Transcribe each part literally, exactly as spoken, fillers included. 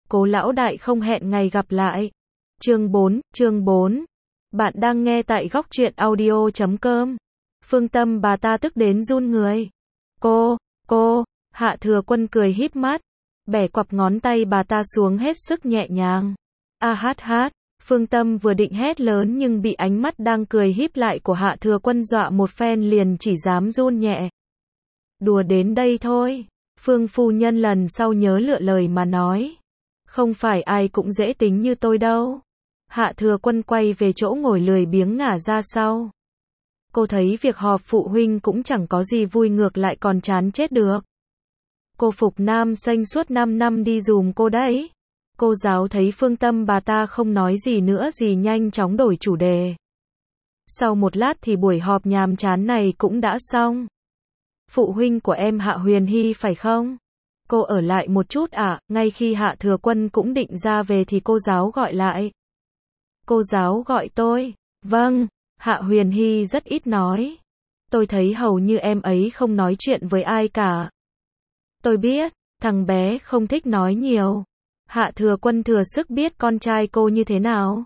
Cố lão đại không hẹn ngày gặp lại. Chương bốn, chương bốn. Bạn đang nghe tại góc truyện audio chấm com. Phương Tâm bà ta tức đến run người. Cô, cô, Hạ Thừa Quân cười híp mắt, bẻ quặp ngón tay bà ta xuống hết sức nhẹ nhàng. A hát hát, Phương Tâm vừa định hét lớn nhưng bị ánh mắt đang cười híp lại của Hạ Thừa Quân dọa một phen liền chỉ dám run nhẹ. Đùa đến đây thôi, Phương phu nhân lần sau nhớ lựa lời mà nói. Không phải ai cũng dễ tính như tôi đâu. Hạ Thừa Quân quay về chỗ ngồi lười biếng ngả ra sau. Cô thấy việc họp phụ huynh cũng chẳng có gì vui, ngược lại còn chán chết được. Cô Phục Nam Xanh suốt năm năm đi dùm cô đấy. Cô giáo thấy Phương Tâm bà ta không nói gì nữa gì nhanh chóng đổi chủ đề. Sau một lát thì buổi họp nhàm chán này cũng đã xong. Phụ huynh của em Hạ Huyền Hy phải không? Cô ở lại một chút à? Ngay khi Hạ Thừa Quân cũng định ra về thì cô giáo gọi lại. Cô giáo gọi tôi. Vâng, Hạ Huyền Hy rất ít nói. Tôi thấy hầu như em ấy không nói chuyện với ai cả. Tôi biết, thằng bé không thích nói nhiều. Hạ Thừa Quân thừa sức biết con trai cô như thế nào.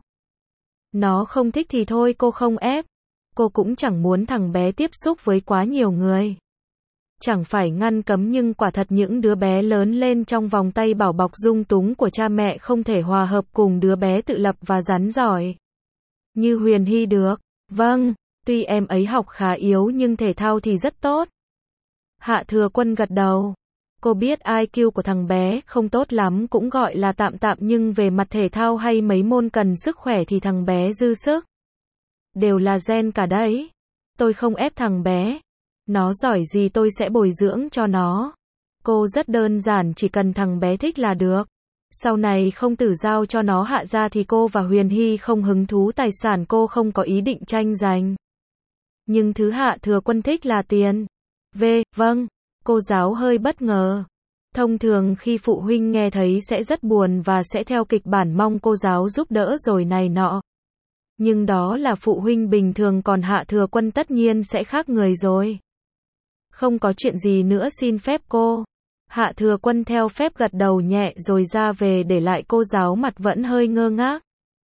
Nó không thích thì thôi, cô không ép. Cô cũng chẳng muốn thằng bé tiếp xúc với quá nhiều người. Chẳng phải ngăn cấm, nhưng quả thật những đứa bé lớn lên trong vòng tay bảo bọc dung túng của cha mẹ không thể hòa hợp cùng đứa bé tự lập và rắn giỏi như Huyền Hy được. Vâng, tuy em ấy học khá yếu nhưng thể thao thì rất tốt. Hạ Thừa Quân gật đầu. Cô biết i kiu của thằng bé không tốt lắm, cũng gọi là tạm tạm, nhưng về mặt thể thao hay mấy môn cần sức khỏe thì thằng bé dư sức. Đều là gen cả đấy. Tôi không ép thằng bé. Nó giỏi gì tôi sẽ bồi dưỡng cho nó. Cô rất đơn giản, chỉ cần thằng bé thích là được. Sau này không tử giao cho nó Hạ gia thì cô và Huyền Hy không hứng thú tài sản, cô không có ý định tranh giành. Nhưng thứ Hạ Thừa Quân thích là tiền. V, vâng, cô giáo hơi bất ngờ. Thông thường khi phụ huynh nghe thấy sẽ rất buồn và sẽ theo kịch bản mong cô giáo giúp đỡ rồi này nọ. Nhưng đó là phụ huynh bình thường, còn Hạ Thừa Quân tất nhiên sẽ khác người rồi. Không có chuyện gì nữa, xin phép cô. Hạ Thừa Quân theo phép gật đầu nhẹ rồi ra về, để lại cô giáo mặt vẫn hơi ngơ ngác.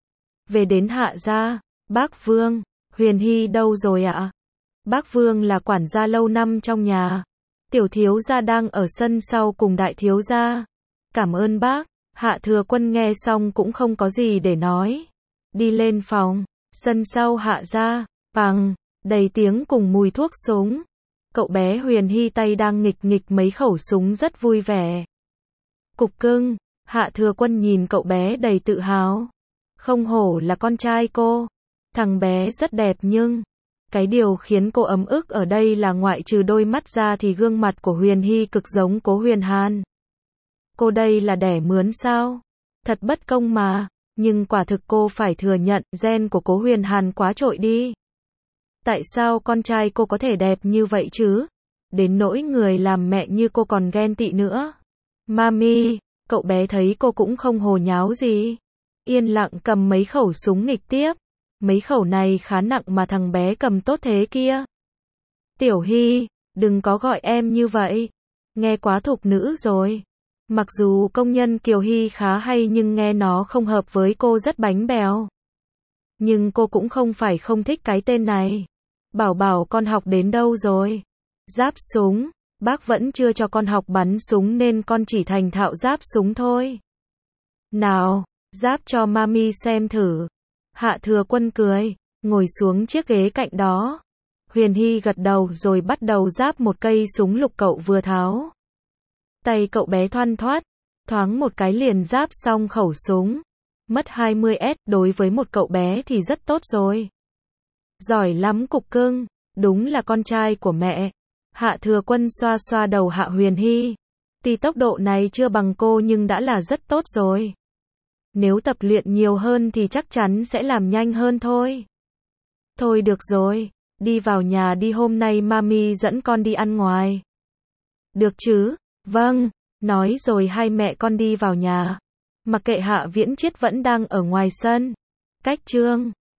Về đến Hạ gia, bác Vương, Huyền Hy đâu rồi ạ? Bác Vương là quản gia lâu năm trong nhà. Tiểu thiếu gia đang ở sân sau cùng đại thiếu gia. Cảm ơn bác. Hạ Thừa Quân nghe xong cũng không có gì để nói. Đi lên phòng, sân sau Hạ gia, bằng, đầy tiếng cùng mùi thuốc súng. Cậu bé Huyền Hy tay đang nghịch nghịch mấy khẩu súng rất vui vẻ. Cục cưng, Hạ Thừa Quân nhìn cậu bé đầy tự hào. Không hổ là con trai cô. Thằng bé rất đẹp, nhưng cái điều khiến cô ấm ức ở đây là ngoại trừ đôi mắt ra thì gương mặt của Huyền Hy cực giống Cố Huyền Hàn. Cô đây là đẻ mướn sao? Thật bất công mà. Nhưng quả thực cô phải thừa nhận, gen của Cố Huyền Hàn quá trội đi. Tại sao con trai cô có thể đẹp như vậy chứ? Đến nỗi người làm mẹ như cô còn ghen tị nữa. Mami, cậu bé thấy cô cũng không hồ nháo gì. Yên lặng cầm mấy khẩu súng nghịch tiếp. Mấy khẩu này khá nặng mà thằng bé cầm tốt thế kia. Tiểu Hy, đừng có gọi em như vậy. Nghe quá thục nữ rồi. Mặc dù công nhân Kiều Hy khá hay nhưng nghe nó không hợp với cô rất bánh bèo. Nhưng cô cũng không phải không thích cái tên này. Bảo bảo con học đến đâu rồi? Giáp súng. Bác vẫn chưa cho con học bắn súng nên con chỉ thành thạo giáp súng thôi. Nào, giáp cho mami xem thử. Hạ Thừa Quân cười, ngồi xuống chiếc ghế cạnh đó. Huyền Hy gật đầu rồi bắt đầu giáp một cây súng lục cậu vừa tháo. Tay cậu bé thoăn thoắt, thoáng một cái liền giáp xong khẩu súng. Mất hai mươi S, đối với một cậu bé thì rất tốt rồi. Giỏi lắm cục cưng, đúng là con trai của mẹ. Hạ Thừa Quân xoa xoa đầu Hạ Huyền Hy. Tuy tốc độ này chưa bằng cô nhưng đã là rất tốt rồi. Nếu tập luyện nhiều hơn thì chắc chắn sẽ làm nhanh hơn thôi. Thôi được rồi, đi vào nhà đi, hôm nay mami dẫn con đi ăn ngoài. Được chứ? Vâng, nói rồi hai mẹ con đi vào nhà. Mặc kệ Hạ Viễn Chiết vẫn đang ở ngoài sân. Cách Trương